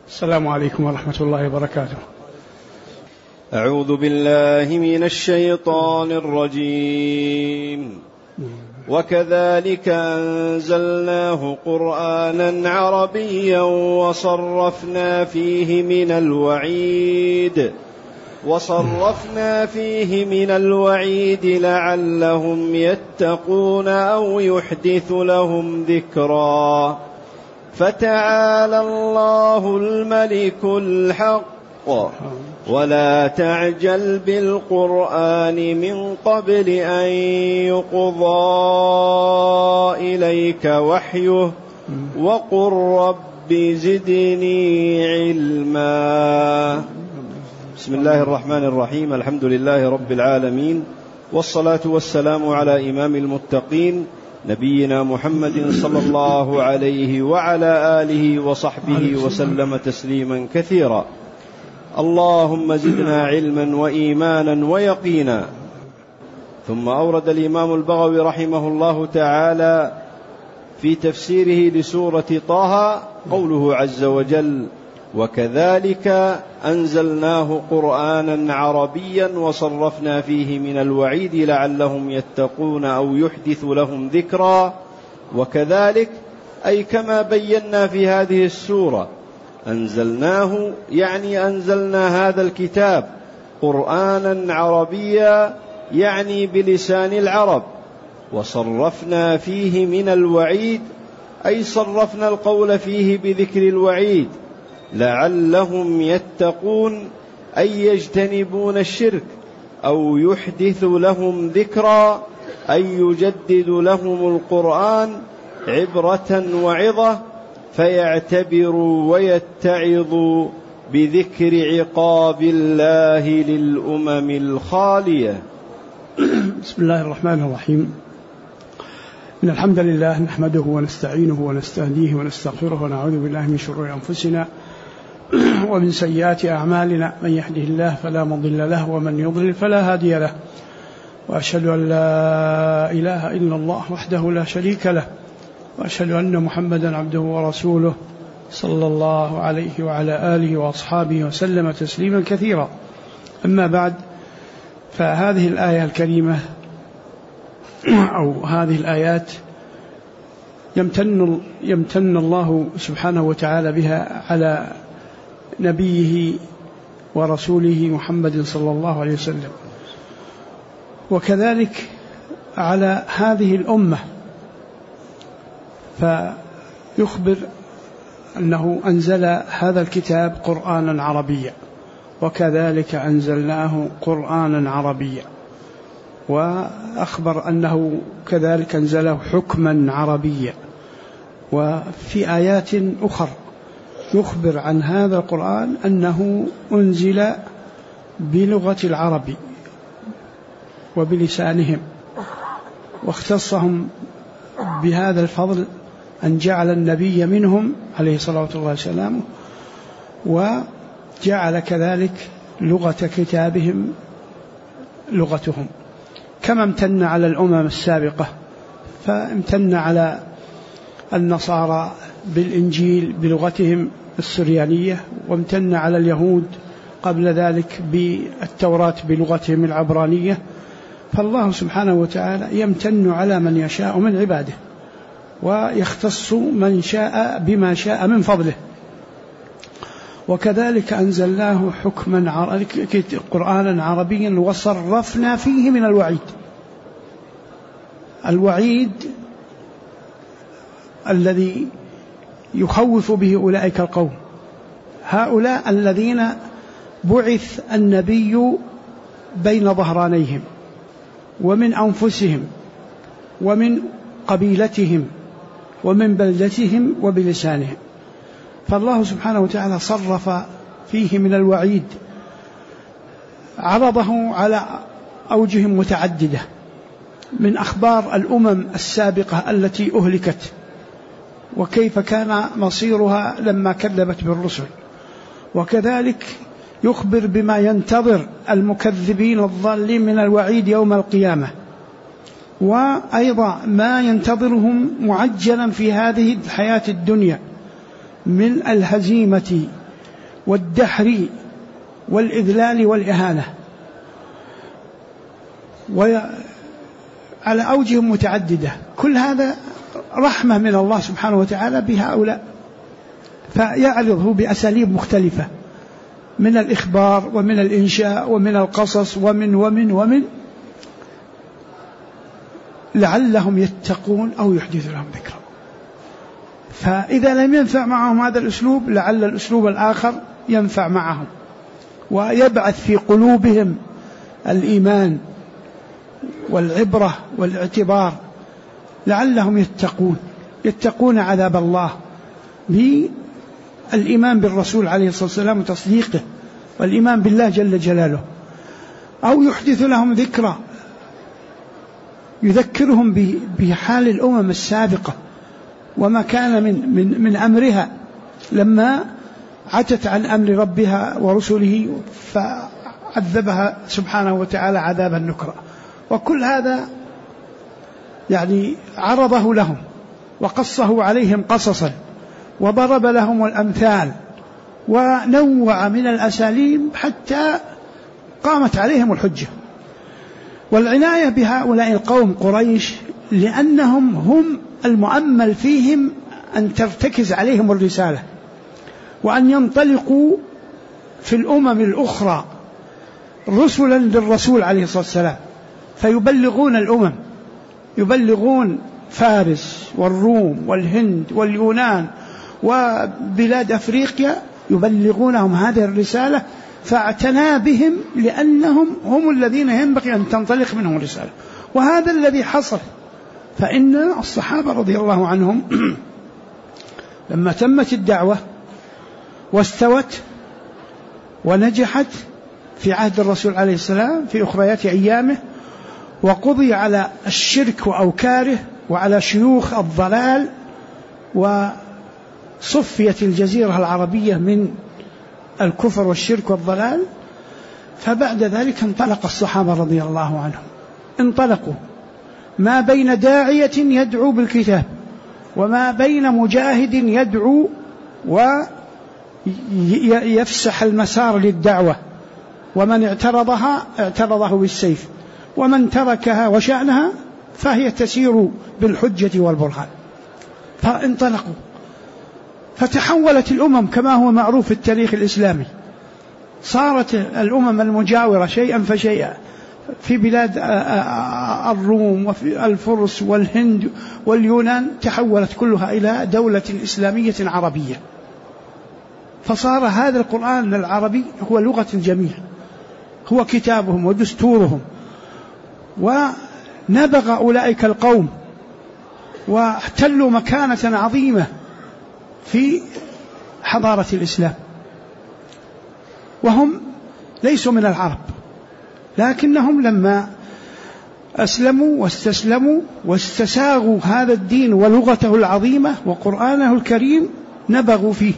السلام عليكم ورحمة الله وبركاته. أعوذ بالله من الشيطان الرجيم. وكذلك أنزلناه قرآنا عربيا وصرفنا فيه من الوعيد لعلهم يتقون أو يحدث لهم ذكرا. فتعالى الله الملك الحق ولا تعجل بالقرآن من قبل أن يقضى إليك وحيه وقل رب زدني علما. بسم الله الرحمن الرحيم. الحمد لله رب العالمين، والصلاة والسلام على إمام المتقين نبينا محمد صلى الله عليه وعلى آله وصحبه وسلم تسليما كثيرا. اللهم زدنا علما وإيمانا ويقينا. ثم أورد الإمام البغوي رحمه الله تعالى في تفسيره لسورة طه قوله عز وجل: وكذلك أنزلناه قرآنا عربيا وصرفنا فيه من الوعيد لعلهم يتقون أو يحدث لهم ذكرا. وكذلك أي كما بينا في هذه السورة، أنزلناه يعني أنزلنا هذا الكتاب قرآنا عربيا يعني بلسان العرب. وصرفنا فيه من الوعيد أي صرفنا القول فيه بذكر الوعيد لعلهم يتقون أي يجتنبون الشرك، أو يحدث لهم ذكرا أي يجدد لهم القرآن عبرة وعظة فيعتبروا ويتعظوا بذكر عقاب الله للأمم الخالية. بسم الله الرحمن الرحيم. إن الحمد لله نحمده ونستعينه ونستهديه ونستغفره ونعوذ بالله من شرور أنفسنا ومن سيئات أعمالنا. من يهده الله فلا مضل له ومن يضلل فلا هادي له. وأشهد أن لا إله إلا الله وحده لا شريك له، وأشهد أن محمدا عبده ورسوله صلى الله عليه وعلى آله وأصحابه وسلم تسليما كثيرا. أما بعد، فهذه الآية الكريمة أو هذه الآيات يمتن الله سبحانه وتعالى بها على نبيه ورسوله محمد صلى الله عليه وسلم، وكذلك على هذه الأمة، فيخبر أنه أنزل هذا الكتاب قرآنا عربيا، وكذلك أنزلناه قرآنا عربيا، وأخبر أنه كذلك أنزله حكما عربيا. وفي آيات أخرى يخبر عن هذا القرآن أنه أنزل بلغة العرب وبلسانهم، واختصهم بهذا الفضل أن جعل النبي منهم عليه الصلاة والسلام، وجعل كذلك لغة كتابهم لغتهم، كما امتن على الأمم السابقة، فامتن على النصارى بالإنجيل بلغتهم السريانية، وامتن على اليهود قبل ذلك بالتوراة بلغتهم العبرانية. فالله سبحانه وتعالى يمتن على من يشاء من عباده، ويختص من شاء بما شاء من فضله. وكذلك أنزلناه قرآنا عربيا وصرفنا فيه من الوعيد الذي يخوف به أولئك القوم، هؤلاء الذين بعث النبي بين ظهرانيهم ومن أنفسهم ومن قبيلتهم ومن بلدتهم وبلسانهم. فالله سبحانه وتعالى صرف فيه من الوعيد، عرضه على أوجه متعددة من أخبار الأمم السابقة التي أهلكت، وكيف كان مصيرها لما كذبت بالرسل، وكذلك يخبر بما ينتظر المكذبين الضالين من الوعيد يوم القيامة، وأيضا ما ينتظرهم معجلا في هذه الحياة الدنيا من الهزيمة والدحر والإذلال والإهانة، وعلى أوجه متعددة. كل هذا رحمة من الله سبحانه وتعالى بهؤلاء، فيعرضه بأساليب مختلفة من الإخبار ومن الإنشاء ومن القصص ومن لعلهم يتقون أو يحدث لهم ذكرا. فإذا لم ينفع معهم هذا الأسلوب لعل الأسلوب الآخر ينفع معهم ويبعث في قلوبهم الإيمان والعبرة والاعتبار، لعلهم يتقون عذاب الله بالإيمان بالرسول عليه الصلاة والسلام وتصديقه والإيمان بالله جل جلاله، أو يحدث لهم ذكرى يذكرهم بحال الأمم السابقة وما كان من أمرها لما عتت عن أمر ربها ورسله فعذبها سبحانه وتعالى عذابا نكرا. وكل هذا يعني عرضه لهم وقصه عليهم قصصا وضرب لهم الأمثال ونوع من الأساليب حتى قامت عليهم الحجة. والعناية بهؤلاء القوم قريش لأنهم هم المؤمل فيهم أن ترتكز عليهم الرسالة وأن ينطلقوا في الأمم الأخرى رسلا للرسول عليه الصلاة والسلام، فيبلغون الأمم، يبلغون فارس والروم والهند واليونان وبلاد أفريقيا، يبلغونهم هذه الرسالة، فاعتنى بهم لأنهم هم الذين ينبغي أن تنطلق منهم الرسالة. وهذا الذي حصل. فإن الصحابة رضي الله عنهم لما تمت الدعوة واستوت ونجحت في عهد الرسول عليه السلام في أخريات أيامه، وقضي على الشرك وأوكاره وعلى شيوخ الضلال وصفيت الجزيرة العربية من الكفر والشرك والضلال، فبعد ذلك انطلق الصحابة رضي الله عنهم، انطلقوا ما بين داعية يدعو بالكتاب وما بين مجاهد يدعو ويفسح المسار للدعوة، ومن اعترضها اعترضه بالسيف، ومن تركها وشأنها فهي تسير بالحجة والبرهان. فانطلقوا، فتحولت الأمم كما هو معروف في التاريخ الإسلامي، صارت الأمم المجاورة شيئا فشيئا في بلاد الروم وفي الفرس والهند واليونان تحولت كلها إلى دولة إسلامية عربية، فصار هذا القرآن العربي هو لغة الجميع، هو كتابهم ودستورهم. ونبغ أولئك القوم واحتلوا مكانة عظيمة في حضارة الإسلام، وهم ليسوا من العرب، لكنهم لما أسلموا واستسلموا واستساغوا هذا الدين ولغته العظيمة وقرآنه الكريم نبغوا فيه،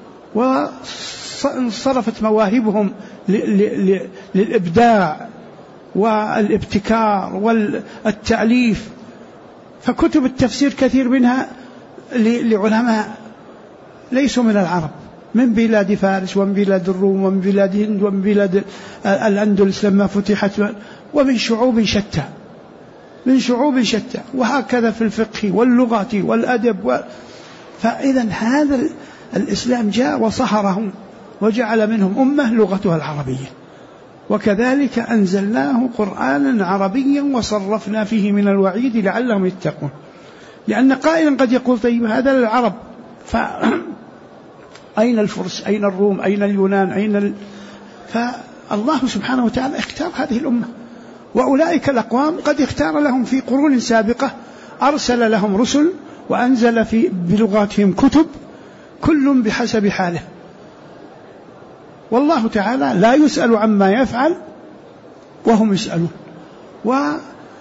وانصرفت مواهبهم للإبداع والابتكار والتأليف. فكتب التفسير كثير منها لعلماء ليسوا من العرب، من بلاد فارس ومن بلاد الروم ومن بلاد هند ومن بلاد الأندلس لما فتحت، ومن شعوب شتى، من شعوب شتى، وهكذا في الفقه واللغة والأدب فإذا هذا الإسلام جاء وصهرهم وجعل منهم أمة لغتها العربية. وكذلك أنزلناه قرآنا عربيا وصرفنا فيه من الوعيد لعلهم يتقون. لأن قائلا قد يقول طيب هذا للعرب، أين الفرس، أين الروم، أين اليونان، فالله سبحانه وتعالى اختار هذه الأمة، وأولئك الأقوام قد اختار لهم في قرون سابقة، أرسل لهم رسل وأنزل بلغاتهم كتب، كل بحسب حاله، والله تعالى لا يسأل عما يفعل وهم يسألون. وكان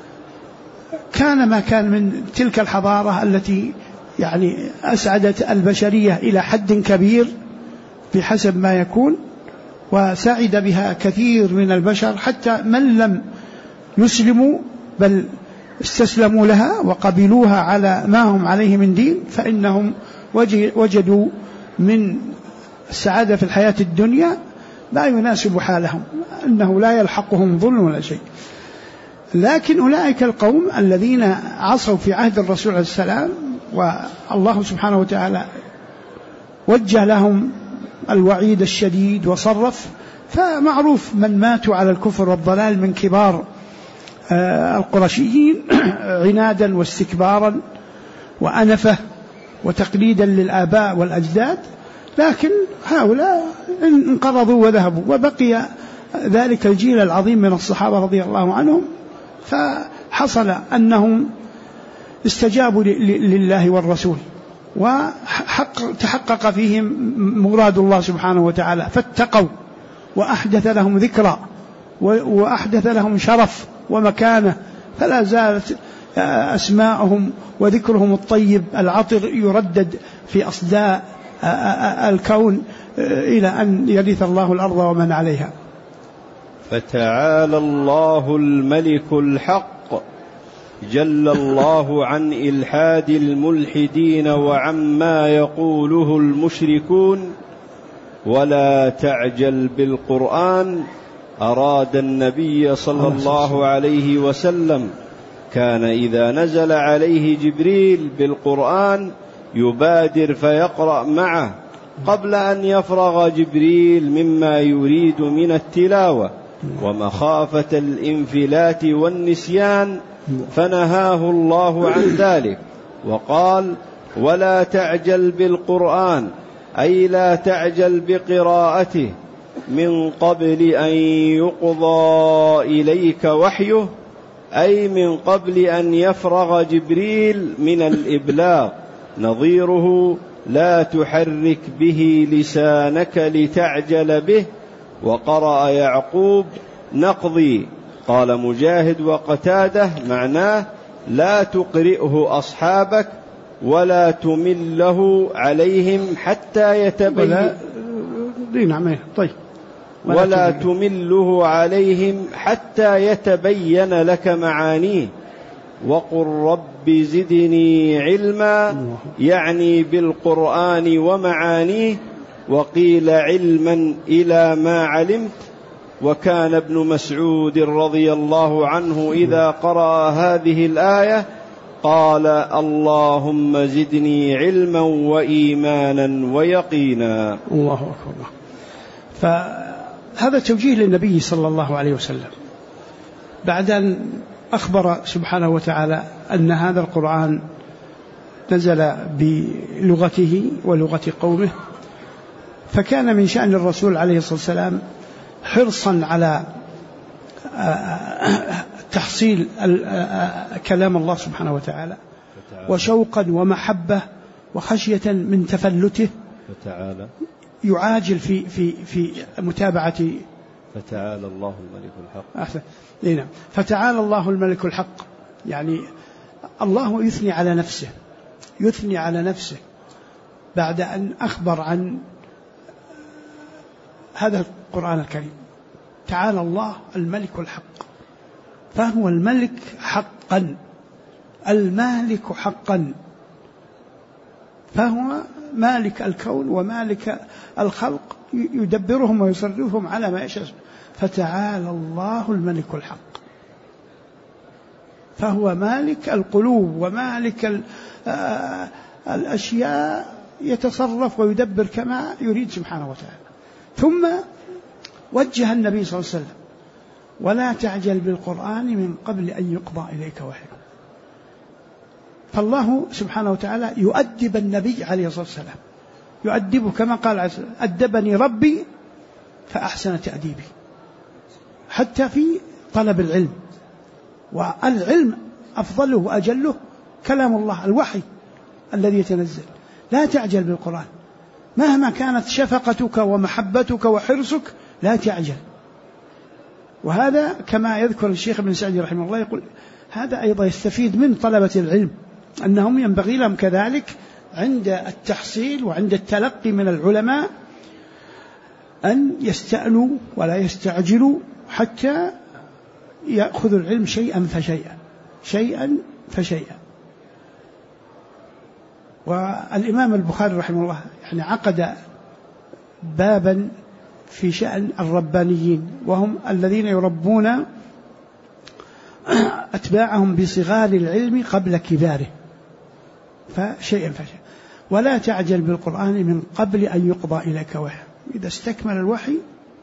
ما كان من تلك الحضارة التي يعني أسعدت البشرية إلى حد كبير بحسب ما يكون، وسعد بها كثير من البشر، حتى من لم يسلموا بل استسلموا لها وقبلوها على ما هم عليه من دين، فإنهم وجدوا من السعادة في الحياة الدنيا لا يناسب حالهم، أنه لا يلحقهم ظلم ولا شيء. لكن أولئك القوم الذين عصوا في عهد الرسول عليه السلام والله سبحانه وتعالى وجه لهم الوعيد الشديد وصرف، فمعروف من ماتوا على الكفر والضلال من كبار القرشيين عنادا واستكبارا وأنفة وتقليدا للآباء والأجداد، لكن هؤلاء انقرضوا وذهبوا، وبقي ذلك الجيل العظيم من الصحابة رضي الله عنهم، فحصل أنهم استجابوا لله والرسول وتحقق فيهم مراد الله سبحانه وتعالى، فاتقوا وأحدث لهم ذكرى وأحدث لهم شرف ومكانة، فلا زالت أسماءهم وذكرهم الطيب العطر يردد في أصداء الكون إلى أن يرث الله الأرض ومن عليها. فتعالى الله الملك الحق جل الله عن إلحاد الملحدين وعما يقوله المشركون. ولا تعجل بالقرآن أراد النبي صلى الله عليه وسلم، كان إذا نزل عليه جبريل بالقرآن يبادر فيقرأ معه قبل أن يفرغ جبريل مما يريد من التلاوة، ومخافة الانفلات والنسيان فنهاه الله عن ذلك وقال: ولا تعجل بالقرآن، أي لا تعجل بقراءته من قبل أن يقضى إليك وحيه، أي من قبل أن يفرغ جبريل من الإبلاغ. نظيره: لا تحرك به لسانك لتعجل به. وقرأ يعقوب: نقضي. قال مجاهد وقتاده معناه: لا تقرئه أصحابك ولا تمله عليهم حتى يتبين ولا تمله عليهم حتى يتبين لك معانيه. وقل رب زدني علما، يعني بالقرآن ومعانيه. وقيل علما إلى ما علمت. وكان ابن مسعود رضي الله عنه إذا قرأ هذه الآية قال: اللهم زدني علما وإيمانا ويقينا. الله أكبر. فهذا توجيه للنبي صلى الله عليه وسلم بعد أن أخبر سبحانه وتعالى أن هذا القرآن نزل بلغته ولغة قومه، فكان من شأن الرسول عليه الصلاة والسلام حرصا على تحصيل كلام الله سبحانه وتعالى، وشوقا ومحبة وخشية من تفلته، يعاجل في متابعة. فتعالى الله الملك الحق. أحسن. نعم. فتعالى الله الملك الحق، يعني الله يثني على نفسه بعد أن أخبر عن هذا القرآن الكريم. تعالى الله الملك الحق، فهو الملك حقا، المالك حقا، فهو مالك الكون ومالك الخلق، يدبرهم ويصرفهم على ما يشاء. فتعالى الله الملك الحق، فهو مالك القلوب ومالك الأشياء، يتصرف ويدبر كما يريد سبحانه وتعالى. ثم وجه النبي صلى الله عليه وسلم: ولا تعجل بالقرآن من قبل أن يقضى إليك وحيه. فالله سبحانه وتعالى يؤدب النبي عليه الصلاة والسلام، يؤدبه كما قال: أدبني ربي فأحسن تأديبي. حتى في طلب العلم، والعلم أفضله وأجله كلام الله، الوحي الذي يتنزل. لا تعجل بالقرآن، مهما كانت شفقتك ومحبتك وحرصك لا تعجل. وهذا كما يذكر الشيخ ابن سعدي رحمه الله، يقول هذا أيضا يستفيد من طلبة العلم، أنهم ينبغي لهم كذلك عند التحصيل وعند التلقي من العلماء أن يستأنوا ولا يستعجلوا، حتى يأخذوا العلم شيئا فشيئا. والإمام البخاري رحمه الله يعني عقد بابا في شأن الربانيين، وهم الذين يربون أتباعهم بصغار العلم قبل كباره، فشيئا فشيئا. ولا تعجل بالقرآن من قبل أن يقضى إليك وحي، إذا استكمل الوحي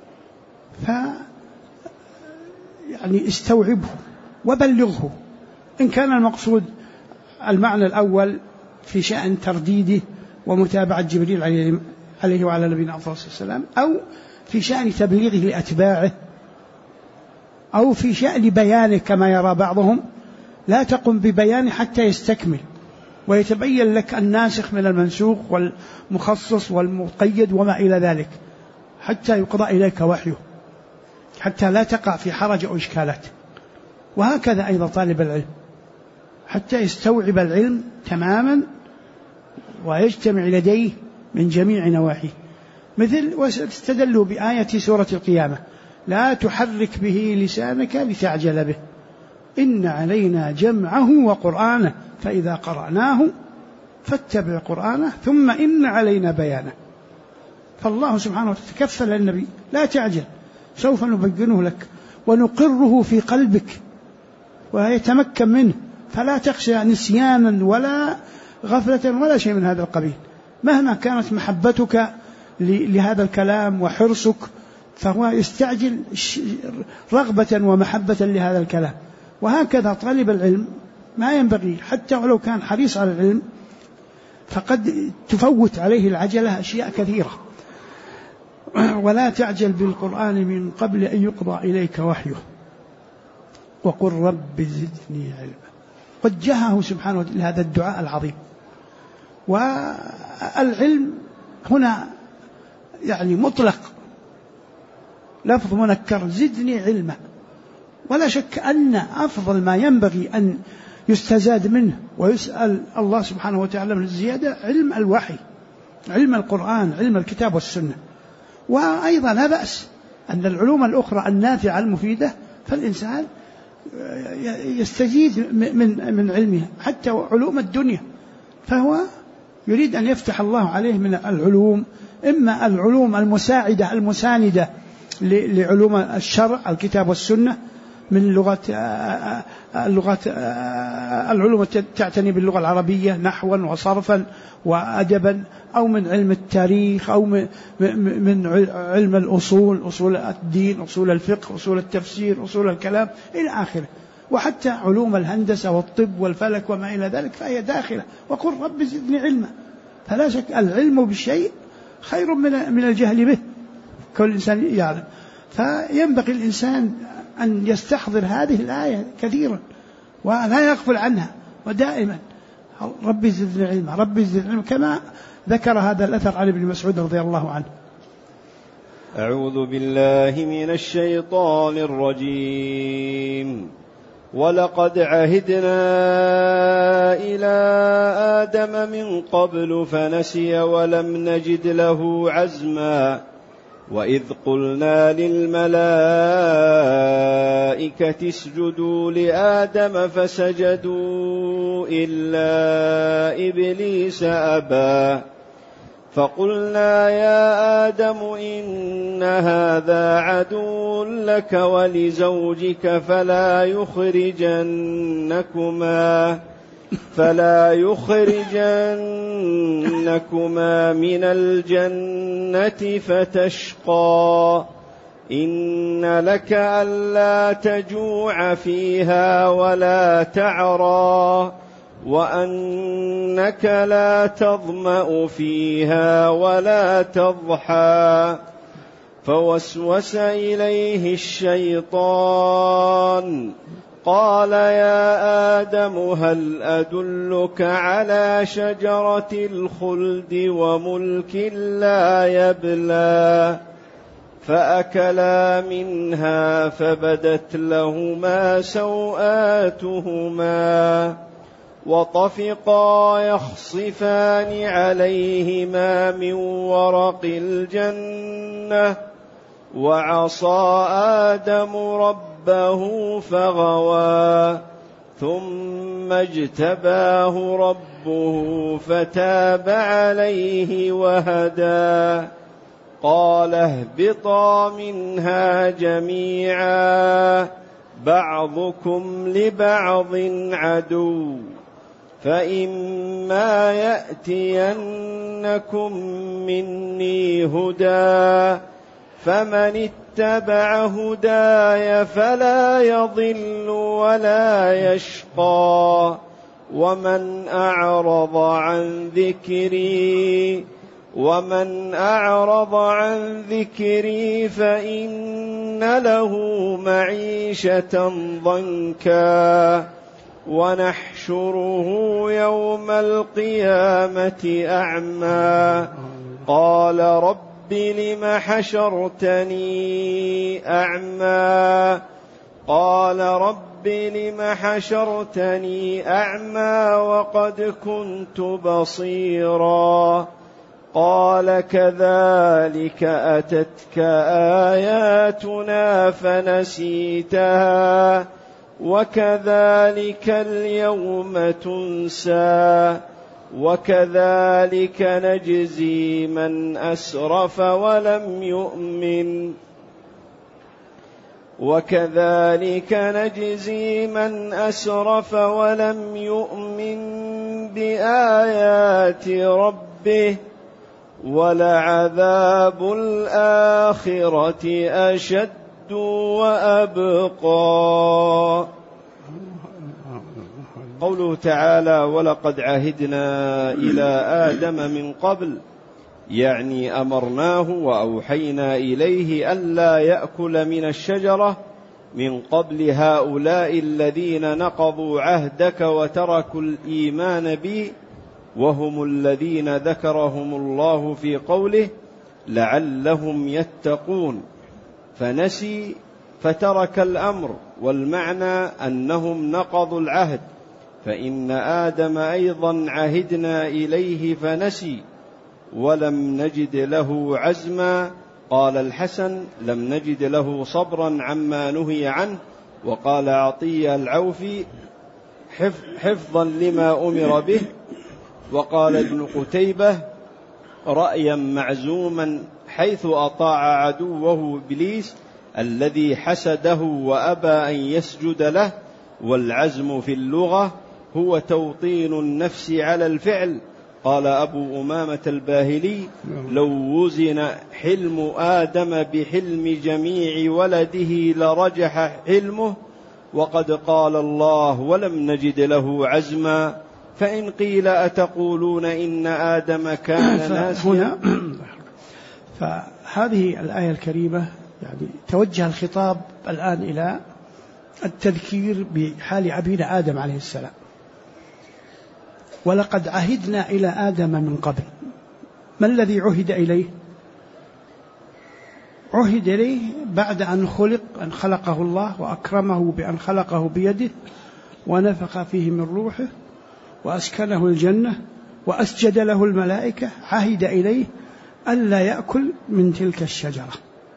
يعني استوعبه وبلغه، إن كان المقصود المعنى الأول في شأن ترديده ومتابعة جبريل عليه وعلى نبينا عليه الصلاة والسلام، أو في شأن تبليغه لأتباعه، أو في شأن بيانه كما يرى بعضهم. لا تقم ببيانه حتى يستكمل ويتبين لك الناسخ من المنسوخ والمخصص والمقيد وما إلى ذلك، حتى يقضى إليك وحيه، حتى لا تقع في حرج أو إشكالات. وهكذا أيضا طالب العلم حتى يستوعب العلم تماما ويجتمع لديه من جميع نواحيه. مثل واستدلوا بآية سورة القيامة: لا تحرك به لسانك لتعجل به إن علينا جمعه وقرآنه فإذا قرأناه فاتبع قرآنه ثم إن علينا بيانه. فالله سبحانه وتعالى تكفل النبي: لا تعجل، سوف نبينه لك ونقره في قلبك ويتمكن منه، فلا تخشى نسيانا ولا غفلة ولا شيء من هذا القبيل. مهما كانت محبتك لهذا الكلام وحرصك، فهو يستعجل رغبة ومحبة لهذا الكلام. وهكذا طالب العلم ما ينبغي، حتى ولو كان حريص على العلم، فقد تفوت عليه العجلة أشياء كثيرة. ولا تعجل بالقرآن من قبل أن يقضى إليك وحيه وقل رب زدني علما. قد جاءه سبحانه وتعالى هذا الدعاء العظيم. والعلم هنا يعني مطلق، لفظ منكر: زدني علما. ولا شك أن أفضل ما ينبغي أن يستزاد منه ويسأل الله سبحانه وتعالى من الزيادة علم الوحي، علم القرآن، علم الكتاب والسنة. وأيضا لا بأس أن العلوم الأخرى النافعة المفيدة فالإنسان يستزيد من علمها، حتى علوم الدنيا. فهو يريد أن يفتح الله عليه من العلوم، إما العلوم المساعدة المساندة لعلوم الشرع الكتاب والسنة من اللغات العلوم تعتني باللغة العربية نحوا وصرفا وأدبا، أو من علم التاريخ، أو من علم الأصول، أصول الدين، أصول الفقه، أصول التفسير، أصول الكلام إلى آخره. وحتى علوم الهندسة والطب والفلك وما إلى ذلك فهي داخلة. وقل رب زدني علما. فلا شك العلم بالشيء خير من الجهل به، كل إنسان يعلم. فينبغي الإنسان أن يستحضر هذه الآية كثيرا ولا يغفل عنها، ودائما رب زدني علما، رب زدني علما، كما ذكر هذا الأثر عن ابن مسعود رضي الله عنه. أعوذ بالله من الشيطان الرجيم. ولقد عهدنا إلى آدم من قبل فنسي ولم نجد له عزما وإذ قلنا للملائكة اسجدوا لآدم فسجدوا إلا إبليس أبى فقلنا يا آدم إن هذا عدو لك ولزوجك فلا يخرجنكما من الجنة فتشقى إن لك ألا تجوع فيها ولا تعرى وأنك لا تظمأ فيها ولا تضحى فوسوس إليه الشيطان قال يا آدم هل أدلك على شجرة الخلد وملك لا يبلى فأكلا منها فبدت لهما سوآتهما وطفقا يخصفان عليهما من ورق الجنة وعصى آدم ربه فغوى ثم اجتباه ربه فتاب عليه وهدى قال اهبطا منها جميعا بعضكم لبعض عدو فإما يأتينكم مني هدى فمن اتبع هداي فلا يضل ولا يشقى ومن أعرض عن ذكري فإن له معيشة ضنكا ونحشره يوم القيامة أعمى قال رب لم حشرتني أعمى قال رب لم حشرتني أعمى وقد كنت بصيرا قال كذلك أتتك آياتنا فنسيتها وكذلك اليوم تنسى وكذلك نجزي من أسرف ولم يؤمن بآيات ربه ولعذاب الآخرة أشد وأبقى. قوله تعالى ولقد عهدنا إلى آدم من قبل يعني أمرناه وأوحينا إليه ألا يأكل من الشجرة من قبل هؤلاء الذين نقضوا عهدك وتركوا الإيمان بي وهم الذين ذكرهم الله في قوله لعلهم يتقون فنسي فترك الأمر والمعنى أنهم نقضوا العهد فإن آدم أيضا عهدنا إليه فنسي ولم نجد له عزما. قال الحسن لم نجد له صبرا عما نهي عنه. وقال عطية العوفي حفظا لما أمر به. وقال ابن قتيبة رأيا معزوما حيث أطاع عدوه إبليس الذي حسده وأبى أن يسجد له. والعزم في اللغة هو توطين النفس على الفعل. قال أبو أمامة الباهلي لو وزن حلم آدم بحلم جميع ولده لرجح حلمه وقد قال الله ولم نجد له عزما. فإن قيل أتقولون إن آدم كان ناسيا. فهذه الآية الكريمة يعني توجه الخطاب الآن إلى التذكير بحال أبينا آدم عليه السلام. ولقد عهدنا إلى آدم من قبل. ما الذي عهد إليه؟ عهد إليه بعد أن خلقه الله وأكرمه بأن خلقه بيده ونفخ فيه من روحه وأسكنه الجنة وأسجد له الملائكة. عهد إليه ألا يأكل من تلك الشجرة.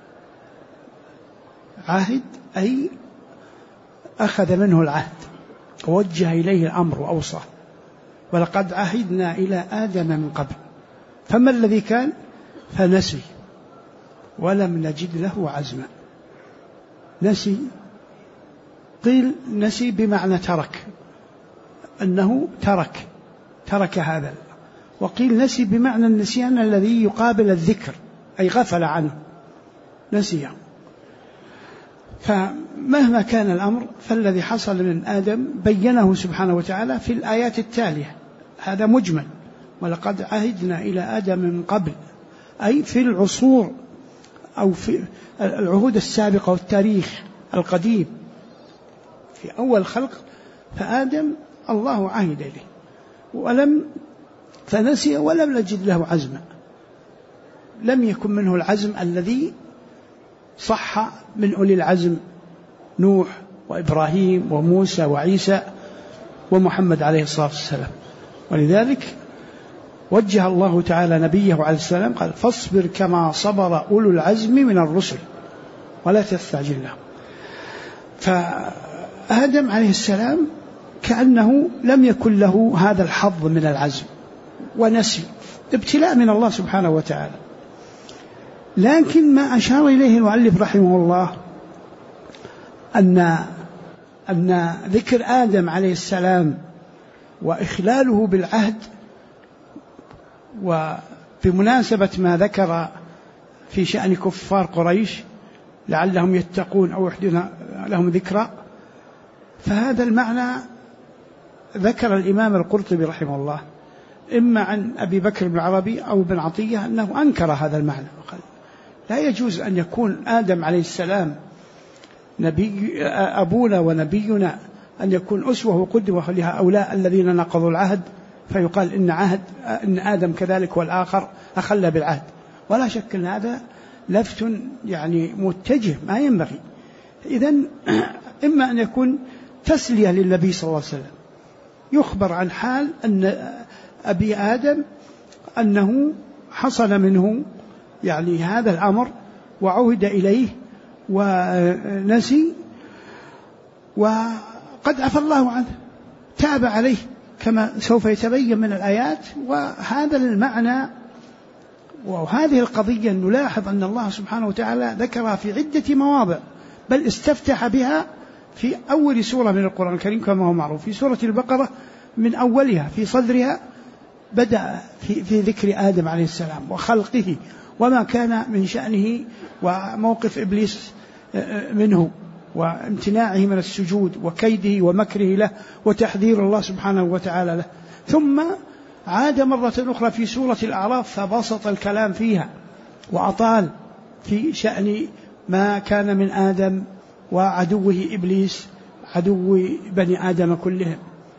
عهد أي أخذ منه العهد ووجه إليه الأمر وأوصاه. ولقد عهدنا إلى آدم من قبل. فما الذي كان؟ فنسي ولم نجد له عزما. نسي قيل نسي بمعنى ترك، أنه ترك هذا. وقيل نسي بمعنى النسيان الذي يقابل الذكر أي غفل عنه نسي. فمهما كان الأمر فالذي حصل من آدم بينه سبحانه وتعالى في الآيات التالية. هذا مجمل. ولقد عهدنا إلى آدم من قبل أي في العصور أو في العهود السابقة والتاريخ القديم في أول خلق. فآدم الله عهد إليه فنسي ولم نجد له عزما. لم يكن منه العزم الذي صح من أولي العزم نوح وإبراهيم وموسى وعيسى ومحمد عليه الصلاة والسلام. ولذلك وجه الله تعالى نبيه عليه السلام قال فاصبر كما صبر أولو العزم من الرسل ولا تستعجل لهم. فآدم عليه السلام كأنه لم يكن له هذا الحظ من العزم ونسي ابتلاء من الله سبحانه وتعالى. لكن ما أشار إليه المؤلف رحمه الله أن ذكر آدم عليه السلام وإخلاله بالعهد، وبمناسبة ما ذكر في شأن كفار قريش لعلهم يتقون أو يحدث لهم ذكرى، فهذا المعنى ذكر الإمام القرطبي رحمه الله إما عن أبي بكر بن العربي أو بن عطية أنه أنكر هذا المعنى وقال لا يجوز أن يكون آدم عليه السلام نبي أبونا ونبينا أن يكون أسوة وقدوة لهؤلاء الذين نقضوا العهد، فيقال إن آدم كذلك والآخر أخل بالعهد. ولا شك أن هذا لفت يعني متجه ما ينبغي. إذن إما أن يكون تسلية للنبي صلى الله عليه وسلم، يخبر عن حال أن أبي آدم أنه حصل منه يعني هذا الأمر وعهد إليه ونسي وقد عفى الله عنه، تاب عليه كما سوف يتبين من الآيات. وهذا المعنى وهذه القضية نلاحظ أن الله سبحانه وتعالى ذكرها في عدة مواضع، بل استفتح بها في أول سورة من القرآن الكريم كما هو معروف. في سورة البقرة من أولها في صدرها بدأ في ذكر آدم عليه السلام وخلقه وما كان من شأنه وموقف إبليس منه وامتناعه من السجود وكيده ومكره له وتحذير الله سبحانه وتعالى له. ثم عاد مرة أخرى في سورة الأعراف فبسط الكلام فيها وأطال في شأن ما كان من آدم وعدوه إبليس عدو بني آدم كلهم.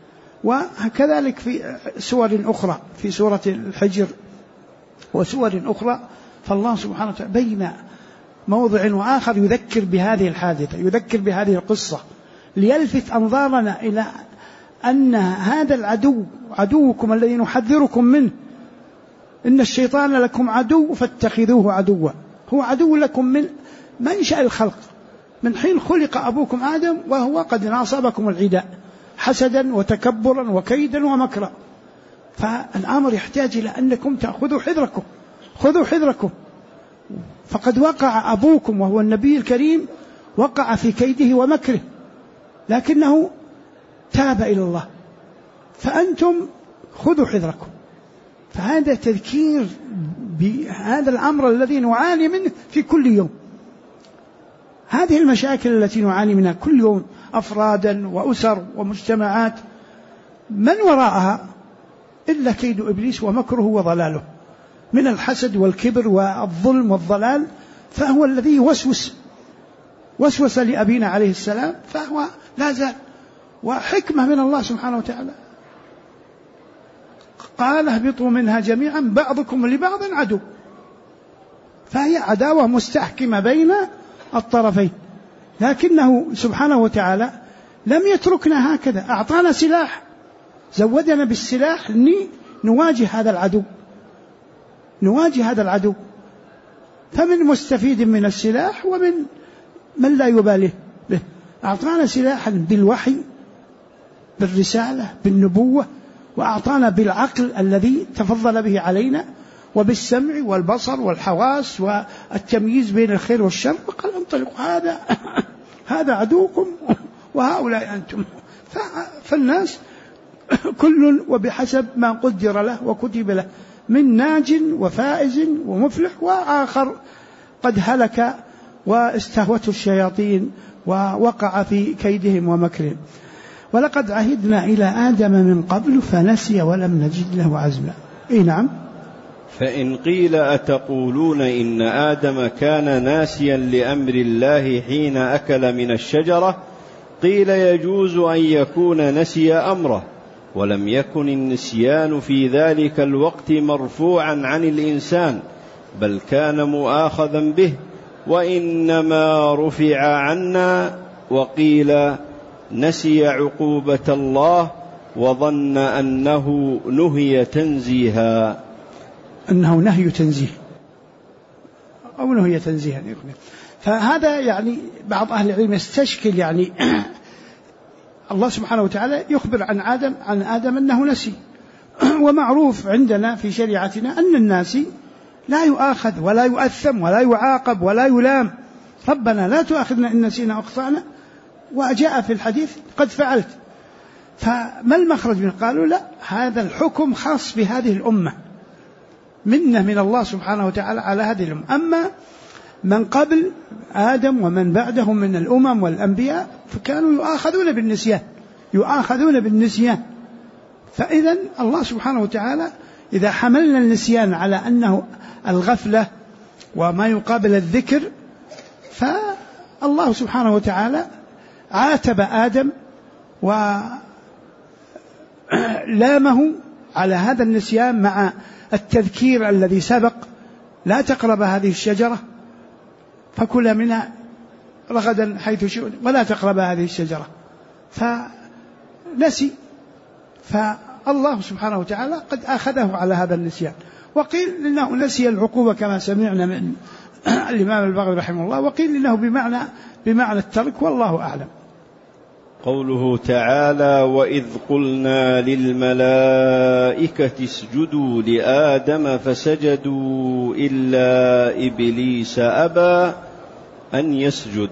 وكذلك في سور أخرى في سورة الحجر وسور أخرى، فالله سبحانه وتعالى بين موضع وآخر يذكر بهذه الحادثة، يذكر بهذه القصة ليلفت أنظارنا إلى أن هذا العدو عدوكم الذي نحذركم منه، إن الشيطان لكم عدو فاتخذوه عدوا. هو عدو لكم من منشأ الخلق، من حين خلق أبوكم آدم وهو قد ناصبكم العداء حسدا وتكبرا وكيدا ومكرا. فالأمر يحتاج إلى أنكم تأخذوا حذركم، خذوا حذركم. فقد وقع أبوكم وهو النبي الكريم وقع في كيده ومكره، لكنه تاب إلى الله، فأنتم خذوا حذركم. فهذا تذكير بهذا الأمر الذي نعاني منه في كل يوم. هذه المشاكل التي نعاني منها كل يوم أفرادا وأسر ومجتمعات، من وراءها إلا كيد إبليس ومكره وضلاله من الحسد والكبر والظلم والضلال. فهو الذي وسوس لأبينا عليه السلام، فهو لا زال. وحكمة من الله سبحانه وتعالى قال اهبطوا منها جميعا بعضكم لبعض عدو، فهي عداوة مستحكمة بين الطرفين. لكنه سبحانه وتعالى لم يتركنا هكذا، أعطانا سلاح، زودنا بالسلاح نواجه هذا العدو. فمن مستفيد من السلاح ومن من لا يبالي به. أعطانا سلاحا بالوحي، بالرسالة، بالنبوة، وأعطانا بالعقل الذي تفضل به علينا، وبالسمع والبصر والحواس والتمييز بين الخير والشر. وقال انطلقوا، هذا عدوكم وهؤلاء أنتم. فالناس كل وبحسب ما قدر له وكتب له، من ناج وفائز ومفلح، وآخر قد هلك واستهوته الشياطين ووقع في كيدهم ومكرهم. ولقد عهدنا إلى آدم من قبل فنسي ولم نجد له عزما. نعم. فإن قيل أتقولون إن آدم كان ناسيا لأمر الله حين أكل من الشجرة، قيل يجوز أن يكون نسي أمره، ولم يكن النسيان في ذلك الوقت مرفوعا عن الإنسان، بل كان مؤاخذا به، وإنما رفع عنا. وقيل نسي عقوبة الله وظن أنه نهي تنزيها، أنه نهي تنزيه أو نهي تنزيها. فهذا يعني بعض أهل العلم يستشكل، يعني الله سبحانه وتعالى يخبر عن آدم أنه نسي، ومعروف عندنا في شريعتنا أن الناسي لا يؤاخذ ولا يؤثم ولا يعاقب ولا يلام. ربنا لا تؤاخذنا إن نسينا أخطأنا، وجاء في الحديث قد فعلت. فما المخرج منه؟ قالوا لا، هذا الحكم خاص بهذه الأمة، منه من الله سبحانه وتعالى على هذه الأمة. أما من قبل آدم ومن بعدهم من الأمم والأنبياء فكانوا يؤاخذون بالنسيان. فإذا الله سبحانه وتعالى إذا حملنا النسيان على أنه الغفلة وما يقابل الذكر، فالله سبحانه وتعالى عاتب آدم ولامه على هذا النسيان مع التذكير الذي سبق: لا تقرب هذه الشجرة فكلا منها رغدا حيث شئتم ولا تقرب هذه الشجرة، فنسي. فالله سبحانه وتعالى قد أخذه على هذا النسيان. وقيل إنه نسي العقوبة كما سمعنا من الإمام البغوي رحمه الله، وقيل إنه بمعنى الترك، والله أعلم. قوله تعالى: وإذ قلنا للملائكة اسجدوا لآدم فسجدوا إلا إبليس أبى أن يسجد.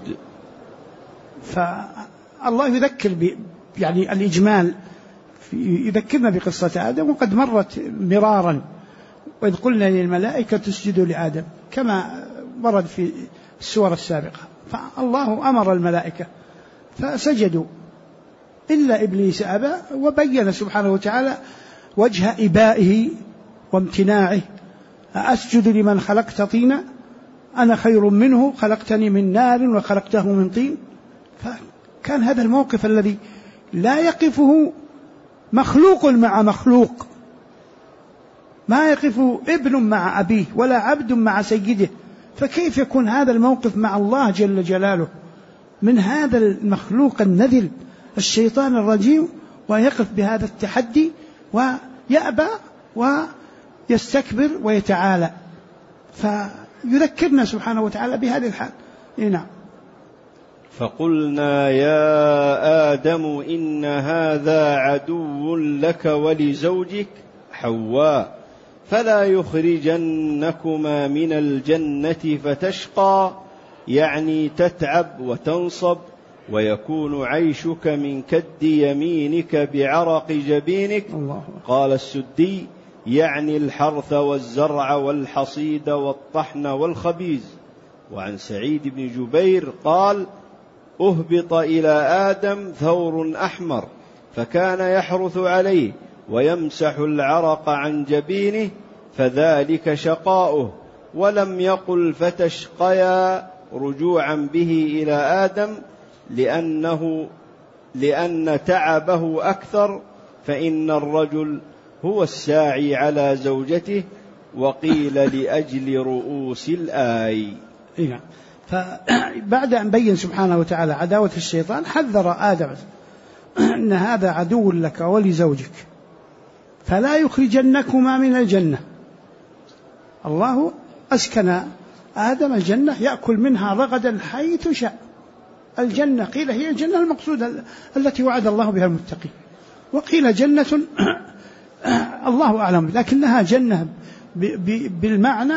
فالله يذكر يعني الإجمال يذكرنا بقصة آدم، وقد مرت مرارا: وإذ قلنا للملائكة اسجدوا لآدم، كما ورد في السور السابقة. فالله أمر الملائكة فسجدوا إلا إبليس أبى، وبين سبحانه وتعالى وجه إبائه وامتناعه: أسجد لمن خلقت طينا أنا خير منه خلقتني من نار وخلقته من طين. فكان هذا الموقف الذي لا يقفه مخلوق مع مخلوق، ما يقف ابن مع أبيه ولا عبد مع سيده، فكيف يكون هذا الموقف مع الله جل جلاله من هذا المخلوق النذل الشيطان الرجيم، ويقف بهذا التحدي ويأبى ويستكبر ويتعالى. فيذكرنا سبحانه وتعالى بهذه الحال. نعم. فقلنا يا آدم إن هذا عدو لك ولزوجك حواء فلا يخرجنكما من الجنة فتشقى، يعني تتعب وتنصب ويكون عيشك من كد يمينك بعرق جبينك. قال السدي: يعني الحرث والزرع والحصيد والطحن والخبيز. وعن سعيد بن جبير قال: أهبط إلى آدم ثور أحمر فكان يحرث عليه ويمسح العرق عن جبينه فذلك شقاؤه، ولم يقل فتشقيا رجوعا به إلى آدم لأن تعبه أكثر، فإن الرجل هو الساعي على زوجته، وقيل لأجل رؤوس الآي. فبعد أن بين سبحانه وتعالى عداوة الشيطان حذر آدم أن هذا عدو لك ولزوجك فلا يخرجنكما من الجنة. الله أسكن آدم الجنة يأكل منها رغدا حيث شاء. الجنة قيل هي الجنة المقصودة التي وعد الله بها المتقين، وقيل جنة الله أعلم، لكنها جنة بالمعنى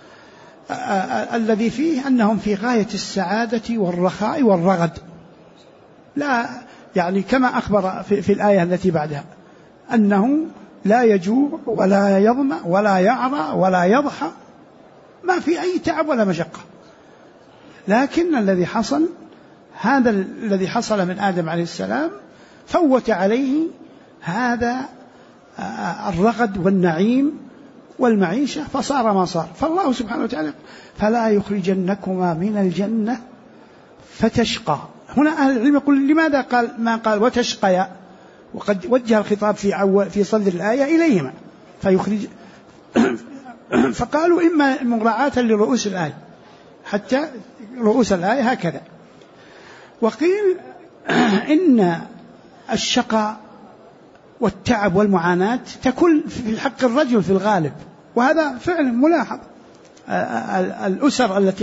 الذي فيه أنهم في غاية السعادة والرخاء والرغد، لا يعني كما أخبر في الآية التي بعدها أنه لا يجوع ولا يظمأ ولا يعرى ولا يضحى، ما في أي تعب ولا مشقة. لكن الذي حصل هذا الذي حصل من آدم عليه السلام فوت عليه هذا الرغد والنعيم والمعيشة فصار ما صار. فالله سبحانه وتعالى: فلا يخرجنكما من الجنة فتشقى. هنا أهل العلم يقول: لماذا قال ما قال وتشقيا؟ وقد وجه الخطاب في صدر الآية إليهما فيخرج فقالوا إما مراعاة لرؤوس الآية، حتى رؤوس الآية هكذا. وقيل إن الشقاء والتعب والمعاناة تكون في حق الرجل في الغالب، وهذا فعلا ملاحظ. الأسرة التي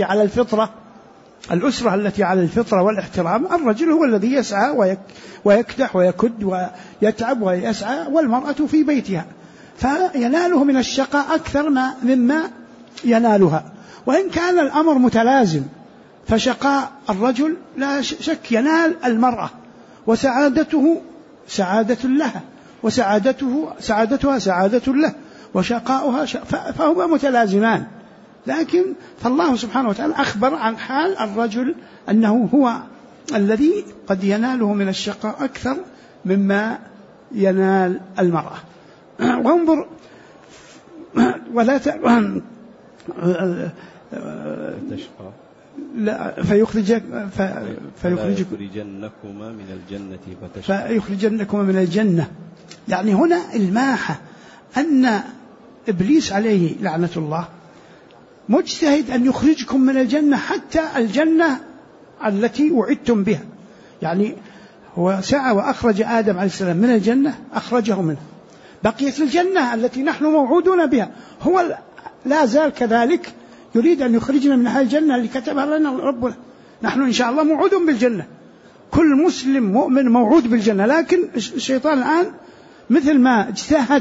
على الفطرة والاحترام، الرجل هو الذي يسعى ويكدح ويكد ويتعب ويسعى، والمرأة في بيتها، فيناله من الشقاء أكثر مما ينالها، وإن كان الأمر متلازم، فشقاء الرجل لا شك ينال المرأة، وسعادته سعادة لها، سعادتها سعادة له، وشقاؤها فهما متلازمان. لكن فالله سبحانه وتعالى أخبر عن حال الرجل أنه هو الذي قد يناله من الشقاء أكثر مما ينال المرأة. وانظر ولا تشقى لا فيخرجنكما من الجنة. يعني هنا الماحة أن إبليس عليه لعنة الله مجتهد أن يخرجكم من الجنة، حتى الجنة التي وعدتم بها. يعني هو سعى وأخرج آدم عليه السلام من الجنة، أخرجه منها، بقيت الجنة التي نحن موعودون بها، هو لا زال كذلك يريد أن يخرجنا من هذه الجنة اللي كتبها لنا ربنا. نحن إن شاء الله موعود بالجنة، كل مسلم مؤمن موعود بالجنة، لكن الشيطان الآن مثل ما اجتهد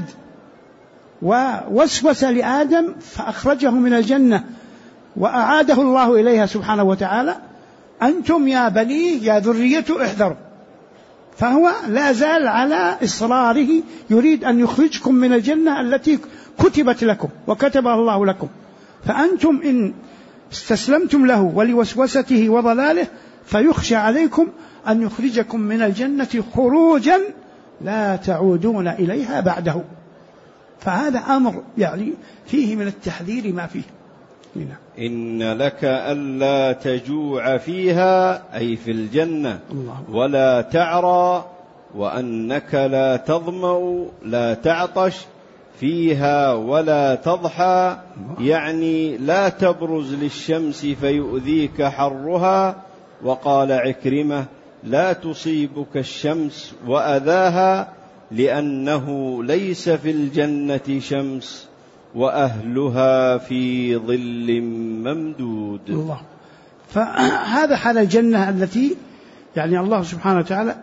ووسوس لآدم فأخرجه من الجنة وأعاده الله إليها سبحانه وتعالى، أنتم يا بني يا ذرية احذروا. فهو لا زال على إصراره يريد أن يخرجكم من الجنة التي كتبت لكم وكتبها الله لكم، فأنتم إن استسلمتم له ولوسوسته وضلاله فيخشى عليكم أن يخرجكم من الجنة خروجا لا تعودون إليها بعده. فهذا أمر يعني فيه من التحذير ما فيه. إن لك ألا تجوع فيها أي في الجنة ولا تعرى، وأنك لا تظمأ لا تعطش فيها ولا تضحى، يعني لا تبرز للشمس فيؤذيك حرها. وقال عكرمة لا تصيبك الشمس وأذاها، لأنه ليس في الجنة شمس وأهلها في ظل ممدود. الله. فهذا حال الجنة التي يعني الله سبحانه وتعالى